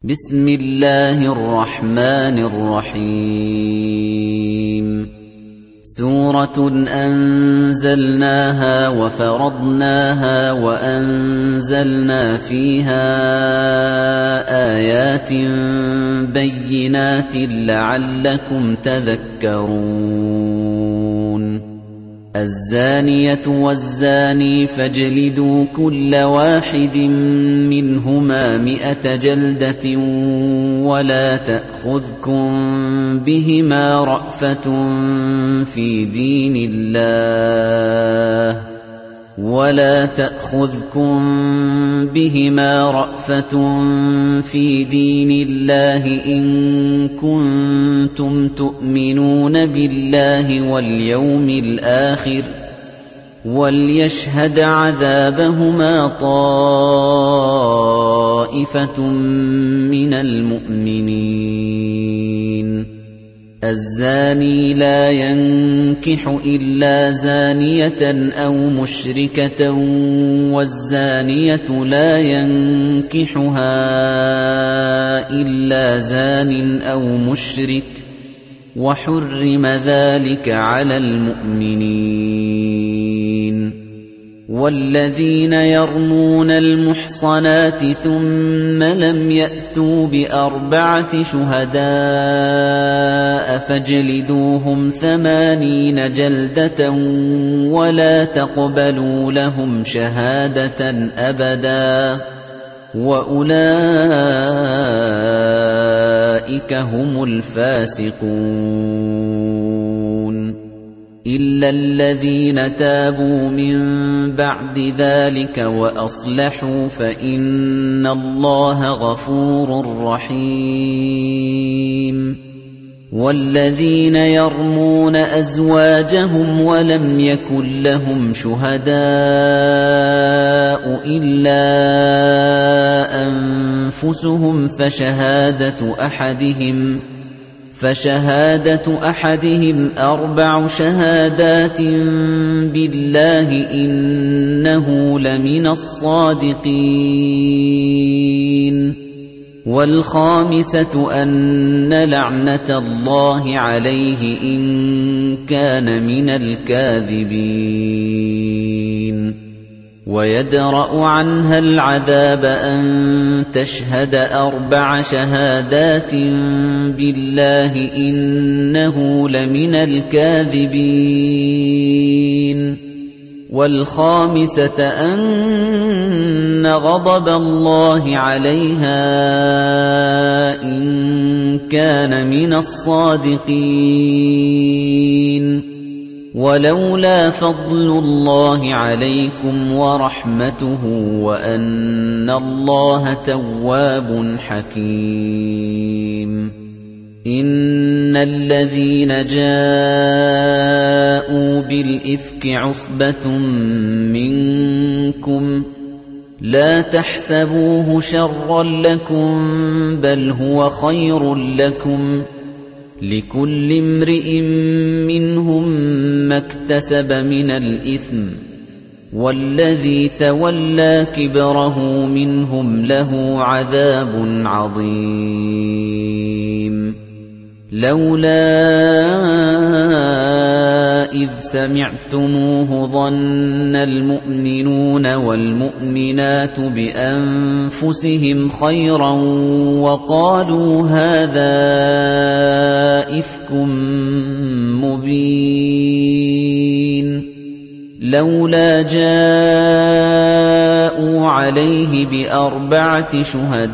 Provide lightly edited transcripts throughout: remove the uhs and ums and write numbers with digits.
بسم الله الرحمن الرحيم سورة أنزلناها وفرضناها وأنزلنا فيها آيات بينات لعلكم تذكرون الزانية والزاني فاجلدوا كل واحد منهما 100 جلدة ولا تأخذكم بهما رأفة في دين الله إن كنتم تؤمنون بالله واليوم الآخر وليشهد عذابهما طائفة من المؤمنين الزاني لا ينكح إلا زانية أو مشركة والزانية لا ينكحها إلا زان أو مشرك وحرم ذلك على المؤمنين والذين يرمون المحصنات ثم لم يأتوا ب4 شهداء فاجلدوهم 80 جلدة ولا تقبلوا لهم شهادة أبدا وأولئك هم الفاسقون إلا الذين تابوا من بعد ذلك وأصلحوا فإن الله غفور رحيم والذين يرمون أزواجهم ولم يكن لهم شهداء إلا أنفسهم فشهادة أحدهم 4 شهادات بالله إنه لمن الصادقين والخامسة أن لعنة الله عليه إن كان من الكاذبين ويدرأ عنها العذاب أن تشهد 4 شهادات بالله إنه لمن الكاذبين والخامسة أن غضب الله عليها إن كان من الصادقين ولولا فضل الله عليكم ورحمته وأن الله تواب حكيم إن الذين جاءوا بالإفك عصبة منكم لا تحسبوه شرا لكم بل هو خير لكم لكل امرئ منهم ما اكتسب من الإثم والذي تولى كبره منهم له عذاب عظيم لولا إذ سمعتموه ظن المؤمنون والمؤمنات بأنفسهم خيرا وقالوا هذا إفك مبين لولا جاءوا عليه ب4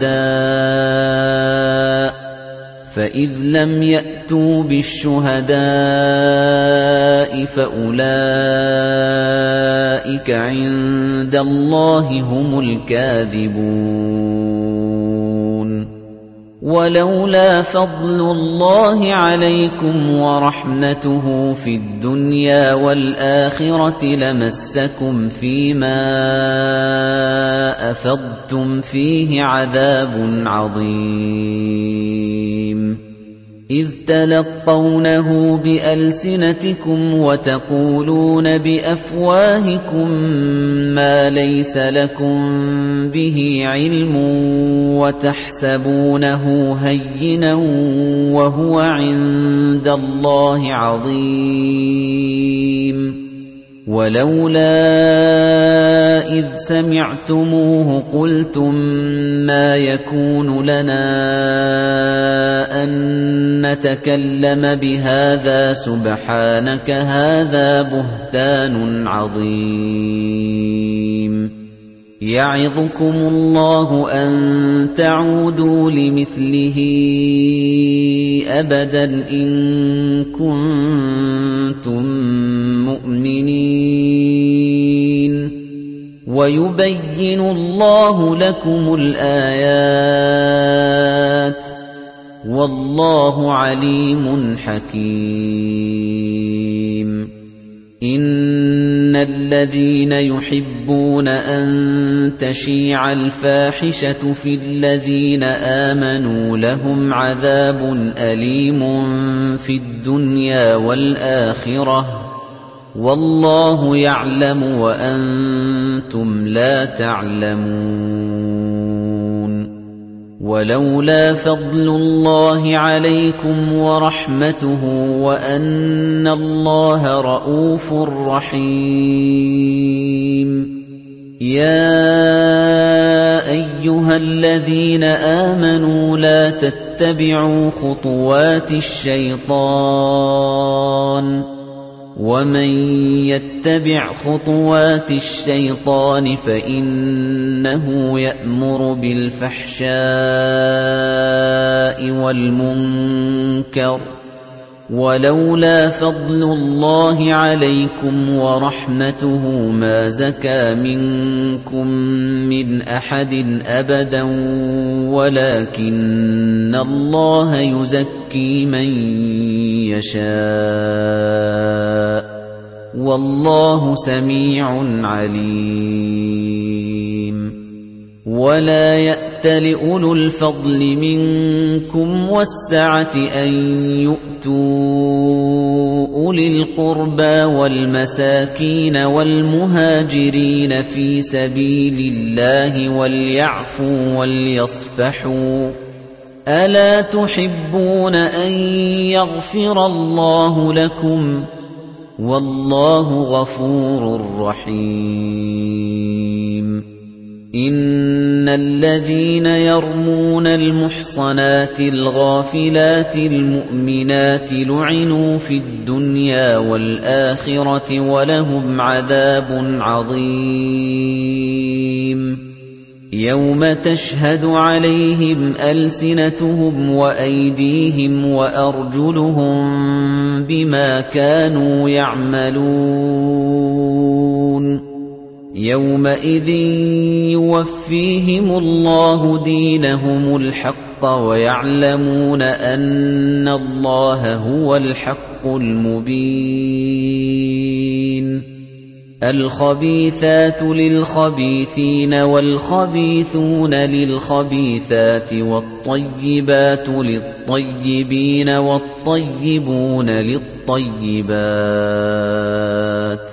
شهداء فإذ لم يأتوا بالشهداء فأولئك عند الله هم الكاذبون ولولا فضل الله عليكم ورحمته في الدنيا والآخرة لمسكم فيما أفضتم فيه عذاب عظيم إِذْ تَلَقَّوْنَهُ بِأَلْسِنَتِكُمْ وَتَقُولُونَ بِأَفْوَاهِكُم مَّا لَيْسَ لَكُم بِهِ عِلْمٌ وَتَحْسَبُونَهُ هَيِّنًا وَهُوَ عِندَ اللَّهِ عَظِيمٌ وَلَوْلَا إِذْ سَمِعْتُمُوهُ قُلْتُم مَّا يَكُونُ لَنَا أَن نَّتَكَلَّمَ بِهَٰذَا سُبْحَانَكَ هَٰذَا بُهْتَانٌ عَظِيمٌ يَعِظُكُمُ اللَّهُ أَن تَعُودُوا لِمِثْلِهِ أَبَدًا إِن كُنتُم مُّؤْمِنِينَ وَيُبَيِّنُ اللَّهُ لَكُمُ الْآيَاتِ وَاللَّهُ عَلِيمٌ حَكِيمٌ إِنَّ الَّذِينَ يُحِبُّونَ أَن تَشِيعَ الْفَاحِشَةُ فِي الَّذِينَ آمَنُوا لَهُمْ عَذَابٌ أَلِيمٌ في الدُّنْيَا وَالْآخِرَةِ وَاللَّهُ يَعْلَمُ وَأَنتُمْ لَا تَعْلَمُونَ وَلَوْلَا فَضْلُ اللَّهِ عَلَيْكُمْ وَرَحْمَتُهُ وَأَنَّ اللَّهَ رَءُوفٌ رَّحِيمٌ يَا أَيُّهَا الَّذِينَ آمَنُوا لَا تَتَّبِعُوا خُطُوَاتِ الشَّيْطَانِ وَمَن يَتَّبِعْ خُطُوَاتِ الشَّيْطَانِ فَإِنَّهُ يَأْمُرُ بِالْفَحْشَاءِ وَالْمُنكَرِ وَلَوْلَا فَضْلُ اللَّهِ عَلَيْكُمْ وَرَحْمَتُهُ مَا زَكَىٰ مِنكُم مِّنْ أَحَدٍ أَبَدًا وَلَٰكِنَّ اللَّهَ يُزَكِّي مَن يَشَاءُ وَاللَّهُ سَمِيعٌ عَلِيمٌ وَلَا يَأْتَلِ أُولُو الْفَضْلِ مِنكُمْ وَالسَّعَةِ أَن يُؤْتُوا أُولِي الْقُرْبَىٰ وَالْمَسَاكِينَ وَالْمُهَاجِرِينَ فِي سَبِيلِ اللَّهِ وَلْيَعْفُوا وَلْيَصْفَحُوا أَلَا تُحِبُّونَ أَن يَغْفِرَ اللَّهُ لَكُمْ ۗ وَاللَّهُ غَفُورٌ رَّحِيمٌ إِنَّ الَّذِينَ يَرْمُونَ الْمُحْصَنَاتِ الْغَافِلَاتِ الْمُؤْمِنَاتِ لُعِنُوا فِي الدُّنْيَا وَالْآخِرَةِ وَلَهُمْ عَذَابٌ عَظِيمٌ يَوْمَ تَشْهَدُ عَلَيْهِمْ أَلْسِنَتُهُمْ وَأَيْدِيهِمْ وَأَرْجُلُهُم بِمَا كَانُوا يَعْمَلُونَ يَوْمَئِذٍ يُوَفِّيهِمُ اللَّهُ دِينَهُمُ الْحَقَّ وَيَعْلَمُونَ أَنَّ اللَّهَ هُوَ الْحَقُّ الْمُبِينُ الْخَبِيثَاتُ لِلْخَبِيثِينَ وَالْخَبِيثُونَ لِلْخَبِيثَاتِ وَالطَّيِّبَاتُ لِلطَّيِّبِينَ وَالطَّيِّبُونَ لِلطَّيِّبَاتِ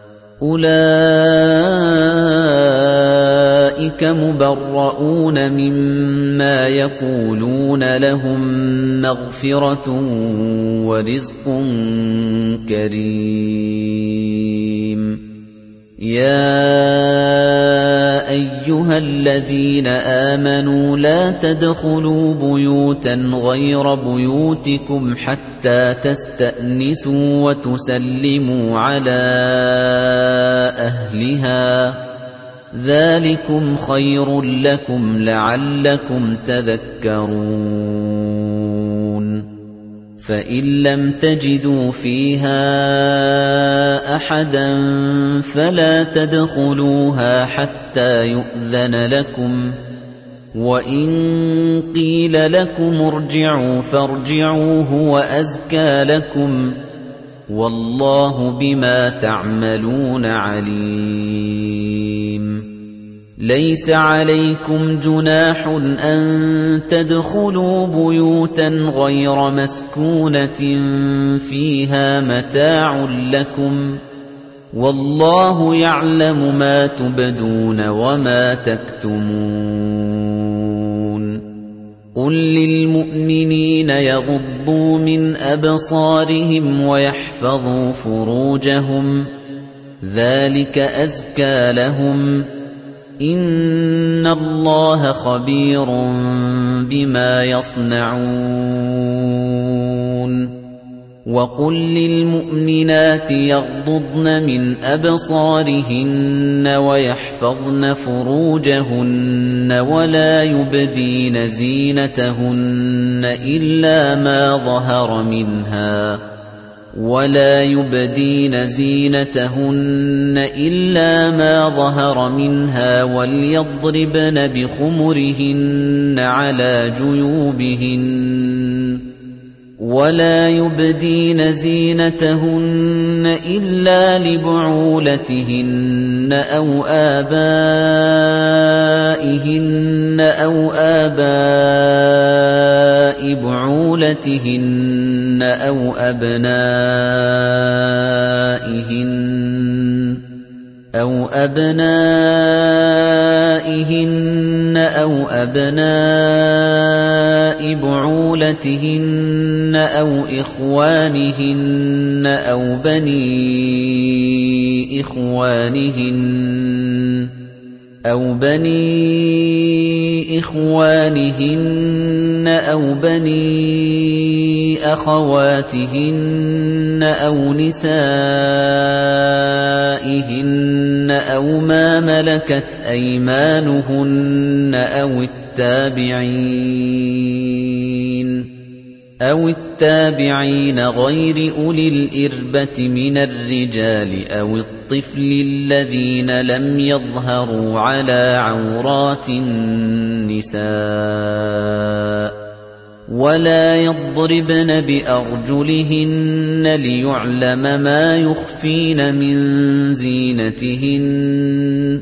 أُولَئِكَ مُبَرَّءُونَ مِمَّا يَقُولُونَ لَهُم مَّغْفِرَةٌ وَرِزْقٌ كَرِيمٌ يَا أَيُّهَا الَّذِينَ آمَنُوا لَا تَدْخُلُوا بُيُوتًا غَيْرَ بُيُوتِكُمْ حَتَّى تَسْتَأْنِسُوا وَتُسَلِّمُوا عَلَىٰ أَهْلِهَا ۚ ذَٰلِكُمْ خَيْرٌ لَّكُمْ لَعَلَّكُمْ تَذَكَّرُونَ فَإِن لَّمْ تَجِدُوا فِيهَا أَحَدًا فَلَا تَدْخُلُوهَا حَتَّىٰ يُؤْذَنَ لَكُمْ ۖ وَإِن قِيلَ لَكُمُ ارْجِعُوا فَارْجِعُوا هُوَ أَزْكَىٰ لَكُمْ ۚ وَاللَّهُ بِمَا تَعْمَلُونَ عَلِيمٌ لَيْسَ عَلَيْكُمْ جُنَاحٌ أَن تَدْخُلُوا بُيُوتًا غَيْرَ مَسْكُونَةٍ فِيهَا مَتَاعٌ لَّكُمْ ۚ وَاللَّهُ يَعْلَمُ مَا تُبْدُونَ وَمَا تَكْتُمُونَ قُل لِّلْمُؤْمِنِينَ يَغُضُّوا مِنْ أَبْصَارِهِمْ وَيَحْفَظُوا فُرُوجَهُمْ ۚ ذَلِكَ أَزْكَىٰ لَهُمْ ۗ إِنَّ اللَّهَ خَبِيرٌ بِمَا يَصْنَعُونَ وَقُل لِّلْمُؤْمِنَاتِ يَغْضُضْنَ مِنْ أَبْصَارِهِنَّ وَيَحْفَظْنَ فُرُوجَهُنَّ وَلَا يُبْدِينَ زِينَتَهُنَّ إِلَّا مَا ظَهَرَ مِنْهَا وَلْيَضْرِبْنَ بِخُمُرِهِنَّ عَلَى جُيُوبِهِنَّ وَلَا يُبْدِينَ زِينَتَهُنَّ إِلَّا لِبُعُولَتِهِنَّ أَوْ آبَائِهِنَّ أَوْ آبَاءِ بُعُولَتِهِنَّ أَوْ أَبْنَائِهِنَّ أَوْ أَبْنَاءِ بُعُولَتِهِنَّ أَوْ إِخْوَانِهِنَّ أَوْ بَنِي إِخْوَانِهِنَّ أَوْ بَنِي أَخَوَاتِهِنَّ أَوْ نِسَائِهِنَّ أَوْ مَا مَلَكَتْ أَيْمَانُهُنَّ أَوِ التَّابِعِينَ غَيْرِ أُولِي الْإِرْبَةِ مِنَ الرِّجَالِ أَوِ الطِّفْلِ الَّذِينَ لَمْ يَظْهَرُوا عَلَىٰ عَوْرَاتِ النِّسَاءِ ۖ وَلَا يَضْرِبْنَ بِأَرْجُلِهِنَّ لِيُعْلَمَ مَا يُخْفِينَ مِن زِينَتِهِنَّ ۚ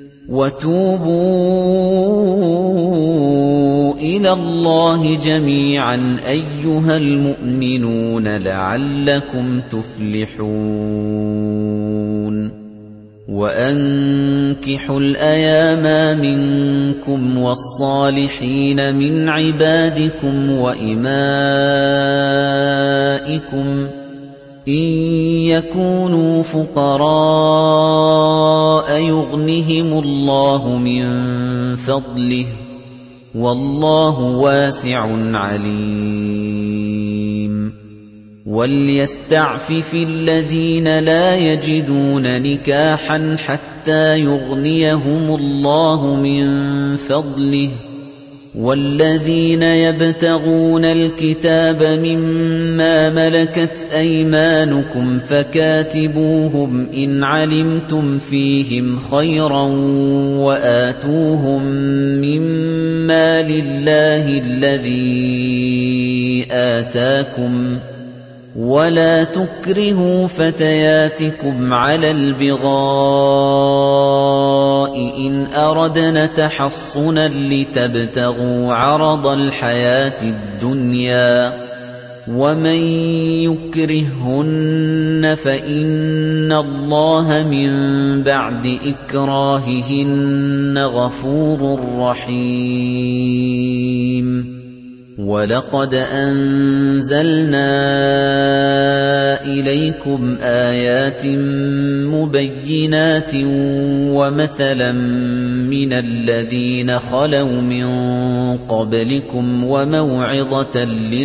وَتُوبُوا إِلَى اللَّهِ جَمِيعًا أَيُّهَا الْمُؤْمِنُونَ لَعَلَّكُمْ تُفْلِحُونَ وَأَنكِحُوا الْأَيَامَىٰ مِنكُمْ وَالصَّالِحِينَ مِنْ عِبَادِكُمْ وَإِمَائِكُمْ إِن يَكُونُوا فُقَرَاءَ يُغْنِهِمُ اللَّهُ مِن فَضْلِهِ ۗ وَاللَّهُ وَاسِعٌ عَلِيمٌ وَلْيَسْتَعْفِفِ الَّذِينَ لَا يَجِدُونَ نِكَاحًا حَتَّىٰ يُغْنِيَهُمُ اللَّهُ مِن فَضْلِهِ ۗ وَالَّذِينَ يَبْتَغُونَ الْكِتَابَ مِمَّا مَلَكَتْ أَيْمَانُكُمْ فَكَاتِبُوهُمْ إِنْ عَلِمْتُمْ فِيهِمْ خَيْرًا وَآتُوهُم مِّمَّا لِلَّهِ الَّذِي آتَاكُمْ ۚ وَلَا تُكْرِهُوا فَتَيَاتِكُمْ عَلَى الْبِغَاءِ إِنْ أَرَدْنَ تَحَصُّنًا لِّتَبْتَغُوا عَرَضَ الْحَيَاةِ الدُّنْيَا ۚ وَمَن يُكْرِههُّنَّ فَإِنَّ اللَّهَ مِن بَعْدِ إِكْرَاهِهِنَّ غَفُورٌ رَّحِيمٌ وَلَقَدْ أَنزَلْنَا إِلَيْكُمْ آيَاتٍ مُبَيِّنَاتٍ وَمَثَلًا مِّنَ الَّذِينَ خَلَوْا مِن قَبْلِكُمْ وَمَوْعِظَةً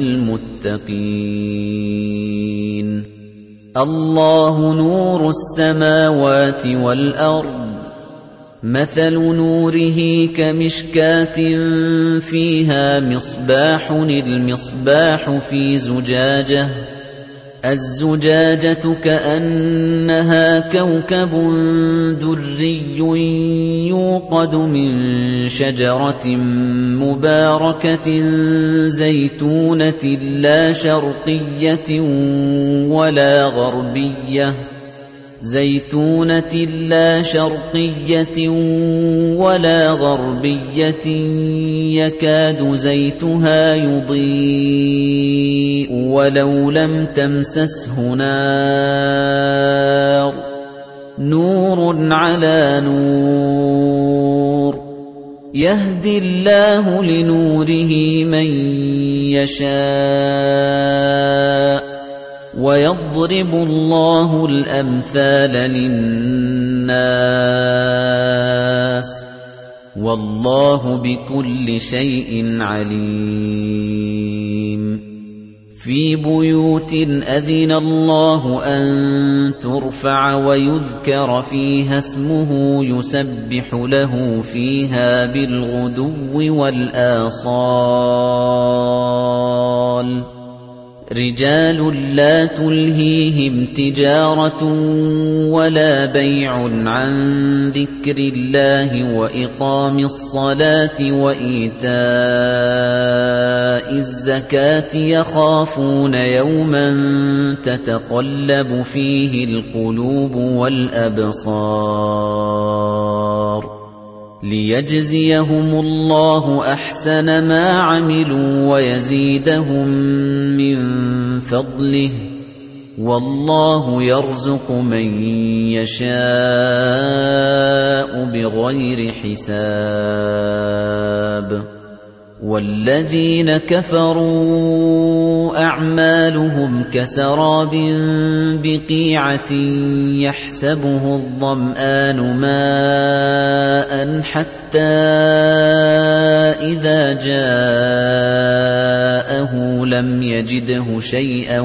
لِّلْمُتَّقِينَ اللَّهُ نُورُ السَّمَاوَاتِ وَالْأَرْضِ مَثَلُ نُورِهِ كَمِشْكَاةٍ فِيهَا مِصْبَاحٌ الْمِصْبَاحُ فِي زُجَاجَةٍ الزُّجَاجَةُ كَأَنَّهَا كَوْكَبٌ دُرِّيٌّ يُوقَدُ مِن شَجَرَةٍ مُّبَارَكَةٍ زَيْتُونَةٍ لَّا شَرْقِيَّةٍ وَلَا غَرْبِيَّةٍ زَيْتُونَةٍ لَّا شَرْقِيَّةٍ وَلَا غَرْبِيَّةٍ يَكَادُ زَيْتُهَا يُضِيءُ وَلَوْ لَمْ تَمْسَسْهُ نَارٌ ۚ نُّورٌ عَلَىٰ نُورٍ ۗ يَهْدِي اللَّهُ لِنُورِهِ مَن يَشَاءُ ۚ وَيَضْرِبُ اللَّهُ الْأَمْثَالَ لِلنَّاسِ ۗ وَاللَّهُ بِكُلِّ شَيْءٍ عَلِيمٌ فِي بُيُوتٍ أَذِنَ اللَّهُ أَن تُرْفَعَ وَيُذْكَرَ فِيهَا اسْمُهُ يُسَبِّحُ لَهُ فِيهَا بِالْغُدُوِّ وَالْآصَالِ رِجَالٌ لَّا تُلْهِيهِمْ تِجَارَةٌ وَلَا بَيْعٌ عَن ذِكْرِ اللَّهِ وَإِقَامِ الصَّلَاةِ وَإِيتَاءِ الزَّكَاةِ يَخَافُونَ يَوْمًا تَتَقَلَّبُ فِيهِ الْقُلُوبُ وَالْأَبْصَارُ لِيَجْزِيَهُمُ اللَّهُ أَحْسَنَ مَا عَمِلُوا وَيَزِيدَهُم مِّن فَضْلِهِ ۗ وَاللَّهُ يَرْزُقُ مَن يَشَاءُ بِغَيْرِ حِسَابٍ وَالَّذِينَ كَفَرُوا أَعْمَالُهُمْ كَسَرَابٍ بِقِيعَةٍ يَحْسَبُهُ الظَّمْآنُ مَاءً حَتَّىٰ إِذَا جَاءَهُ لَمْ يَجِدْهُ شَيْئًا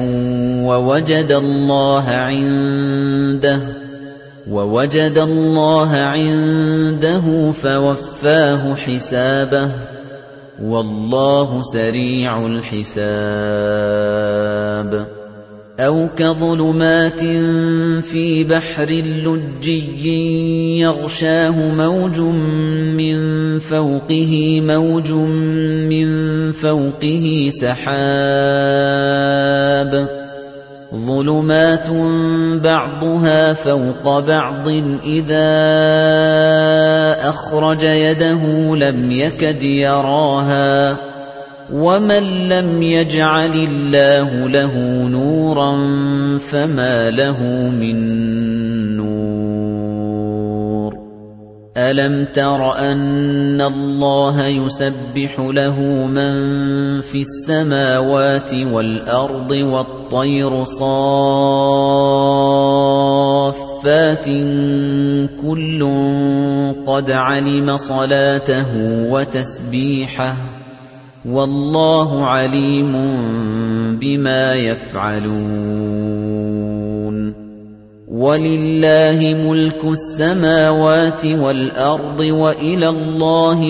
وَوَجَدَ اللَّهَ عِندَهُ فَوَفَّاهُ حِسَابَهُ ۗ وَاللَّهُ سَرِيعُ الْحِسَابِ أَوْ كَظُلُمَاتٍ فِي بَحْرٍ لُّجِّيٍّ يَغْشَاهُ مَوْجٌ مِّن فَوْقِهِ مَوْجٌ مِّن فَوْقِهِ سَحَابٌ ظُلُمَاتٌ بَعْضُهَا فَوْقَ بَعْضٍ إِذَا أَخْرَجَ يَدَهُ لَمْ يَكَدْ يَرَاهَا ۗ وَمَن لَّمْ يَجْعَلِ اللَّهُ لَهُ نُورًا فَمَا لَهُ مِن نُّورٍ أَلَمْ تَرَ أَنَّ اللَّهَ يُسَبِّحُ لَهُ مَن فِي السَّمَاوَاتِ وَالْأَرْضِ وَالطَّيْرُ صَافَّاتٍ كُلٌّ قَدْ عَلِمَ صَلَاتَهُ وَتَسْبِيحَهُ ۗ وَاللَّهُ عَلِيمٌ بِمَا يَفْعَلُونَ وَلِلَّهِ مُلْكُ السَّمَاوَاتِ وَالْأَرْضِ وَإِلَى اللَّهِ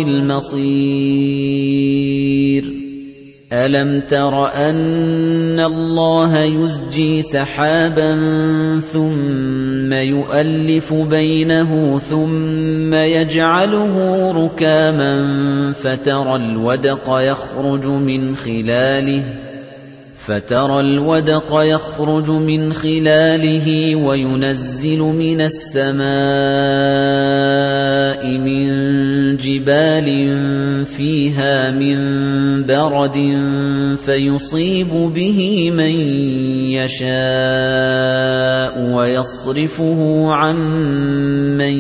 الْمَصِيرُ أَلَمْ تَرَ أَنَّ اللَّهَ يُزْجِي سَحَابًا ثُمَّ يُؤَلِّفُ بَيْنَهُ ثُمَّ يَجْعَلُهُ رُكَامًا فَتَرَى الْوَدْقَ يَخْرُجُ مِنْ خِلَالِهِ وَيُنَزِّلُ مِنَ السَّمَاءِ مِن جِبَالٍ فِيهَا مِن بَرَدٍ فَيُصِيبُ بِهِ مَن يَشَاءُ وَيَصْرِفُهُ عَن مَّن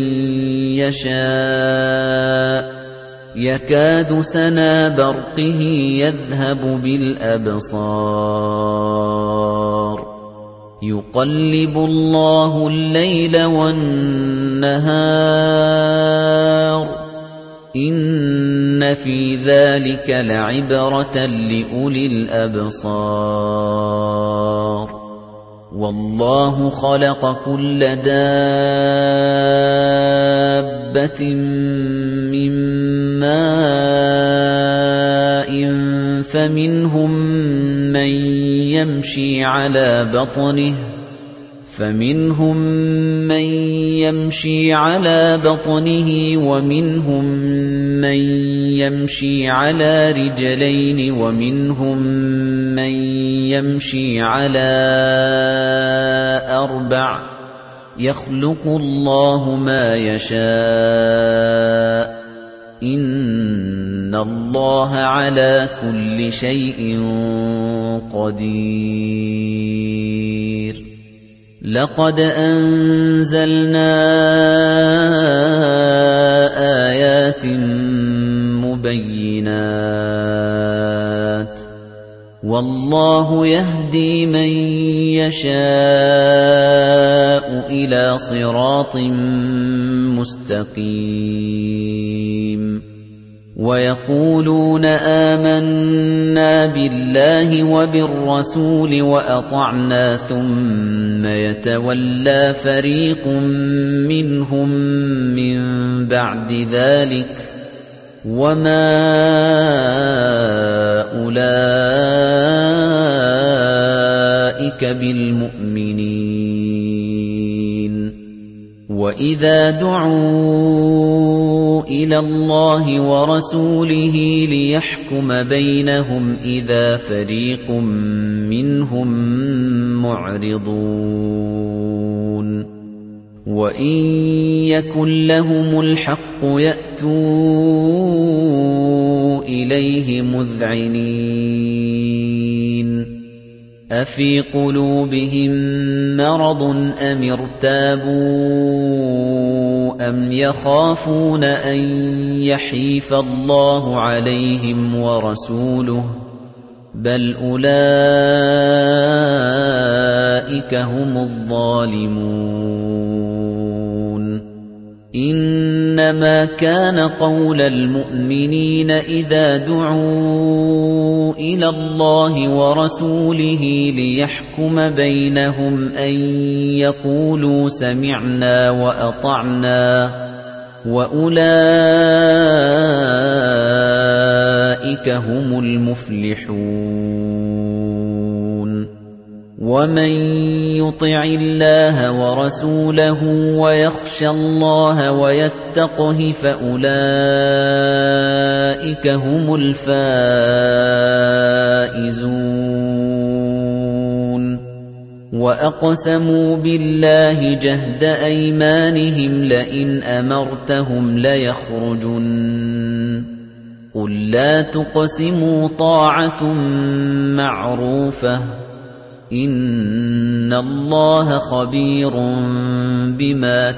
يَشَاءُ يَكَادُ سَنَا بَرْقِهِ يَذْهَبُ بِالْأَبْصَارِ يُقَلِّبُ اللَّهُ اللَّيْلَ وَالنَّهَارَ إِنَّ فِي ذَلِكَ لَعِبْرَةً لِّأُولِي الْأَبْصَارِ وَاللَّهُ خَلَقَ كُلَّ دَابَّةٍ مِّن مَّاءٍ فَمِنْهُم مَّن يَمْشِي عَلَىٰ بَطْنِهِ وَمِنْهُم مَّن يَمْشِي عَلَىٰ رِجْلَيْنِ وَمِنْهُم مَّن يَمْشِي عَلَىٰ أَرْبَعٍ ۚ يَخْلُقُ اللَّهُ مَا يَشَاءُ إِنَّ اللَّهَ عَلَى كُلِّ شَيْءٍ قَدِيرٌ لَقَدْ أَنزَلْنَا آيَاتٍ مُبَيِّنَاتٍ وَاللَّهُ يَهْدِي مَن يَشَاءُ إِلَى صِرَاطٍ مُسْتَقِيمٍ وَيَقُولُونَ آمَنَّا بِاللَّهِ وَبِالرَّسُولِ وَأَطَعْنَا ثُمَّ يَتَوَلَّى فَرِيقٌ مِّنْهُم مِّن بَعْدِ ذَلِكَ وَمَا أُولَٰئِكَ بِالْمُؤْمِنِينَ وَإِذَا دُعُوا إِلَى اللَّهِ وَرَسُولِهِ لِيَحْكُمَ بَيْنَهُمْ إِذَا فَرِيقٌ مِّنْهُم مُّعْرِضُونَ وَإِن يَكُن لَّهُمُ الْحَقُّ يَأْتُوا إِلَيْهِ مُذْعِنِينَ أَفِي قُلُوبِهِم مَّرَضٌ أَمِ ارْتَابُوا أَمْ يَخَافُونَ أَن يَحِيفَ اللَّهُ عَلَيْهِمْ وَرَسُولُهُ بَلْ أُولَٰئِكَ هُمُ الظَّالِمُونَ إِنَّمَا كَانَ قَوْلَ الْمُؤْمِنِينَ إِذَا دُعُوا إِلَى اللَّهِ وَرَسُولِهِ لِيَحْكُمَ بَيْنَهُمْ أَن يَقُولُوا سَمِعْنَا وَأَطَعْنَا وَأُولَٰئِكَ هُمُ الْمُفْلِحُونَ وَمَن يُطِعِ اللَّهَ وَرَسُولَهُ وَيَخْشَ اللَّهَ وَيَتَّقْهِ فَأُولَئِكَ هُمُ الْفَائِزُونَ وَأَقْسَمُوا بِاللَّهِ جَهْدَ أَيْمَانِهِمْ لَئِنْ أَمَرْتَهُمْ لَيَخْرُجُنَّ قُل لَّا تُقْسِمُوا طَاعَةٌ مَّعْرُوفَةٌ إِنَّ اللَّهَ خَبِيرٌ بِمَا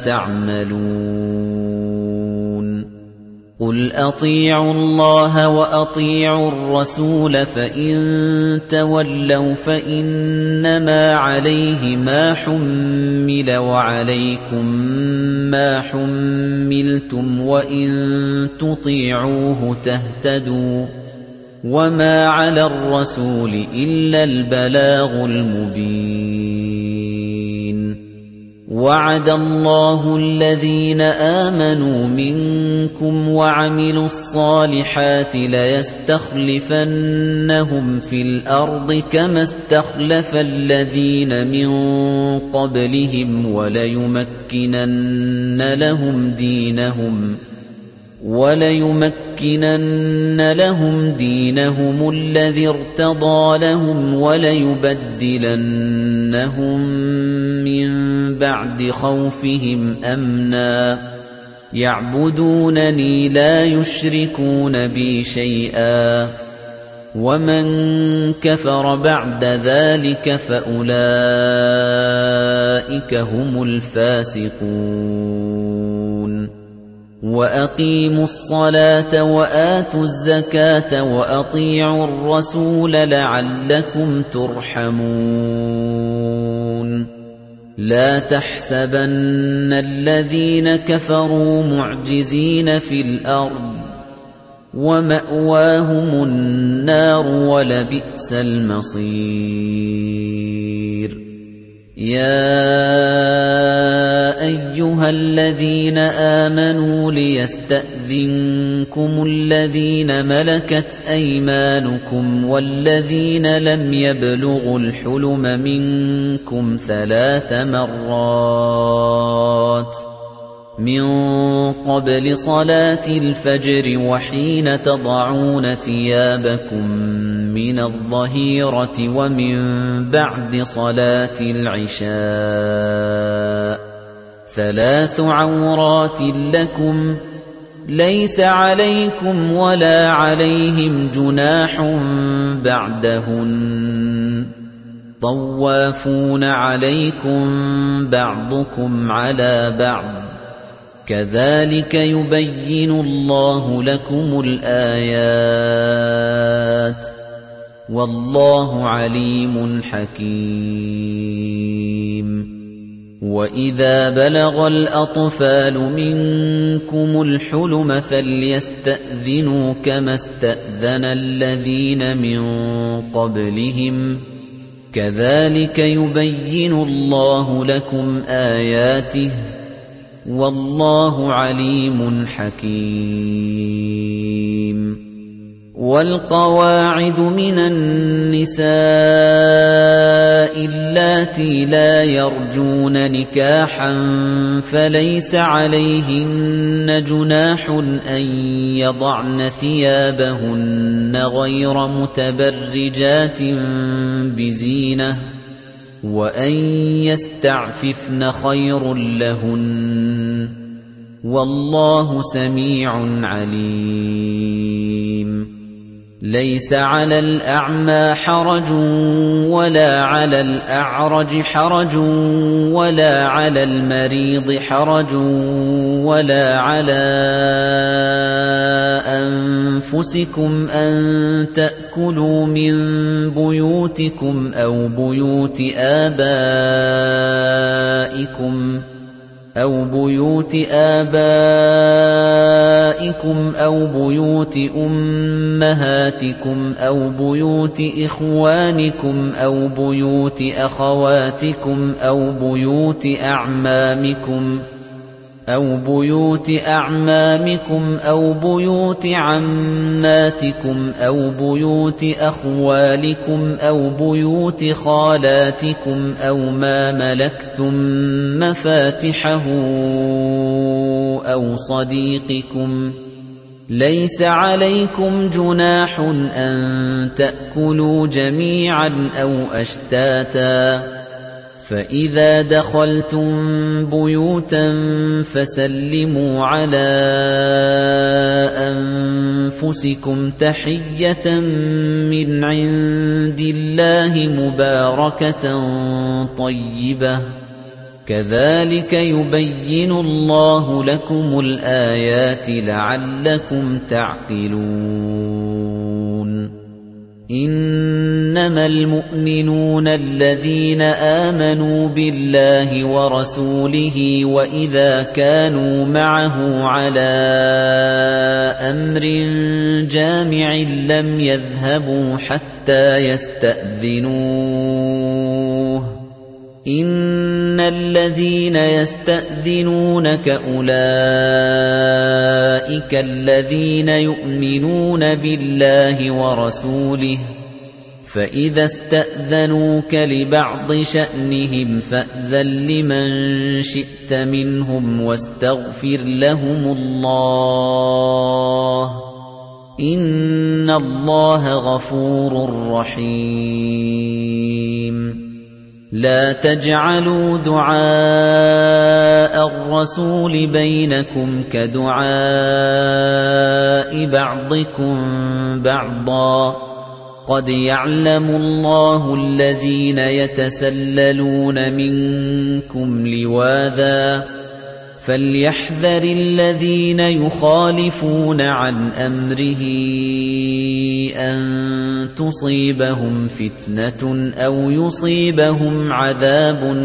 تَعْمَلُونَ قُلْ أَطِيعُوا اللَّهَ وَأَطِيعُوا الرَّسُولَ فَإِن تَوَلَّوْا فَإِنَّمَا عَلَيْهِ مَا حُمِّلَ وَعَلَيْكُم مَّا حُمِّلْتُمْ وَإِن تُطِيعُوهُ تَهْتَدُوا وَمَا عَلَى الرَّسُولِ إِلَّا الْبَلَاغُ الْمُبِينُ وَعَدَ اللَّهُ الَّذِينَ آمَنُوا مِنكُمْ وَعَمِلُوا الصَّالِحَاتِ لَيَسْتَخْلِفَنَّهُمْ فِي الْأَرْضِ كَمَا اسْتَخْلَفَ الَّذِينَ مِن قَبْلِهِمْ وَلَيُمَكِّنَنَّ لَهُمْ دِينَهُمُ الَّذِي ارْتَضَىٰ لَهُمْ وَلَيُبَدِّلَنَّهُم مِّن بَعْدِ خَوْفِهِمْ أَمْنًا يَعْبُدُونَنِي لَا يُشْرِكُونَ بِي شَيْئًا وَمَن كَفَرَ بَعْدَ ذَلِكَ فَأُولَٰئِكَ هُمُ الْفَاسِقُونَ وَأَقِيمُوا الصَّلَاةَ وَآتُوا الزَّكَاةَ وَأَطِيعُوا الرَّسُولَ لَعَلَّكُمْ تُرْحَمُونَ لَا تَحْسَبَنَّ الَّذِينَ كَفَرُوا مُعْجِزِينَ فِي الْأَرْضِ وَمَأْوَاهُمُ النَّارُ وَلَبِئْسَ الْمَصِيرُ يَا أَيُّهَا الَّذِينَ آمَنُوا لِيَسْتَأْذِنكُمُ الَّذِينَ مَلَكَتْ أَيْمَانُكُمْ وَالَّذِينَ لَمْ يَبْلُغُوا الْحُلُمَ مِنكُمْ 3 مرات مِن قَبْلِ صَلَاةِ الْفَجْرِ وَحِينَ تَضَعُونَ ثِيَابَكُم مِّنَ الظَّهِيرَةِ وَمِن بَعْدِ صَلَاةِ الْعِشَاءِ 3 عورات لكم ليس عليكم ولا عليهم جناح بعدهن طوافون عليكم بعضكم على بعض كذلك يبين الله لكم الآيات والله عليم حكيم وَإِذَا بَلَغَ الْأَطْفَالُ مِنكُمُ الْحُلُمَ فَلْيَسْتَأْذِنُوا كَمَا اسْتَأْذَنَ الَّذِينَ مِن قَبْلِهِمْ كَذَلِكَ يُبَيِّنُ اللَّهُ لَكُمْ آيَاتِهِ وَاللَّهُ عَلِيمٌ حَكِيمٌ وَالْقَوَاعِدُ مِنَ النِّسَاءِ اللَّاتِي لَا يَرْجُونَ نِكَاحًا فَلَيْسَ عَلَيْهِنَّ جُنَاحٌ أَن يَضَعْنَ ثِيَابَهُنَّ غَيْرَ مُتَبَرِّجَاتٍ بِزِينَةٍ وَأَن يَسْتَعْفِفْنَ خَيْرٌ لَّهُنَّ وَاللَّهُ سَمِيعٌ عَلِيمٌ لَيْسَ عَلَى الْأَعْمَى حَرَجٌ وَلَا عَلَى الْأَعْرَجِ حَرَجٌ وَلَا عَلَى الْمَرِيضِ حَرَجٌ وَلَا عَلَى أَنفُسِكُمْ أَن تَأْكُلُوا مِن بُيُوتِكُمْ أَوْ بُيُوتِ آبائكم أو بيوت أمهاتكم أو بيوت إخوانكم أو بيوت أخواتكم أو بيوت أعمامكم أو بيوت عماتكم أو بيوت أخوالكم أو بيوت خالاتكم أو ما ملكتم مفاتحه أو صديقكم ليس عليكم جناح أن تأكلوا جميعا أو أشتاتا فإذا دخلتم بيوتا فسلموا على أنفسكم تحية من عند الله مباركة طيبة كذلك يبين الله لكم الآيات لعلكم تعقلون إنما المؤمنون الذين آمنوا بالله ورسوله وإذا كانوا معه على أمر جامع لم يذهبوا حتى يستأذنوه إن الذين يستأذنونك أولئك الذين يؤمنون بالله ورسوله فإذا استأذنوك لبعض شأنهم فأذن لمن شئت منهم واستغفر لهم الله إن الله غفور رحيم لا تجعلوا دعاء الرسول بينكم كدعاء بعضكم بعضا قد يعلم الله الذين يتسللون منكم لواذا فليحذر الذين يخالفون عن أمره أن تصيبهم فتنة أو يصيبهم عذاب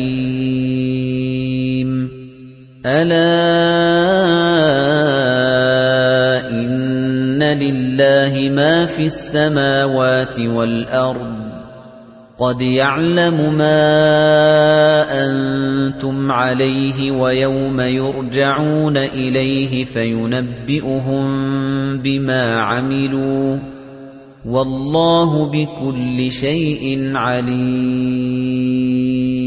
أليم ألا إن لله ما في السماوات والأرض قد يعلم ما أنتم عليه ويوم يرجعون إليه فينبئهم بما عملوا والله بكل شيء عليم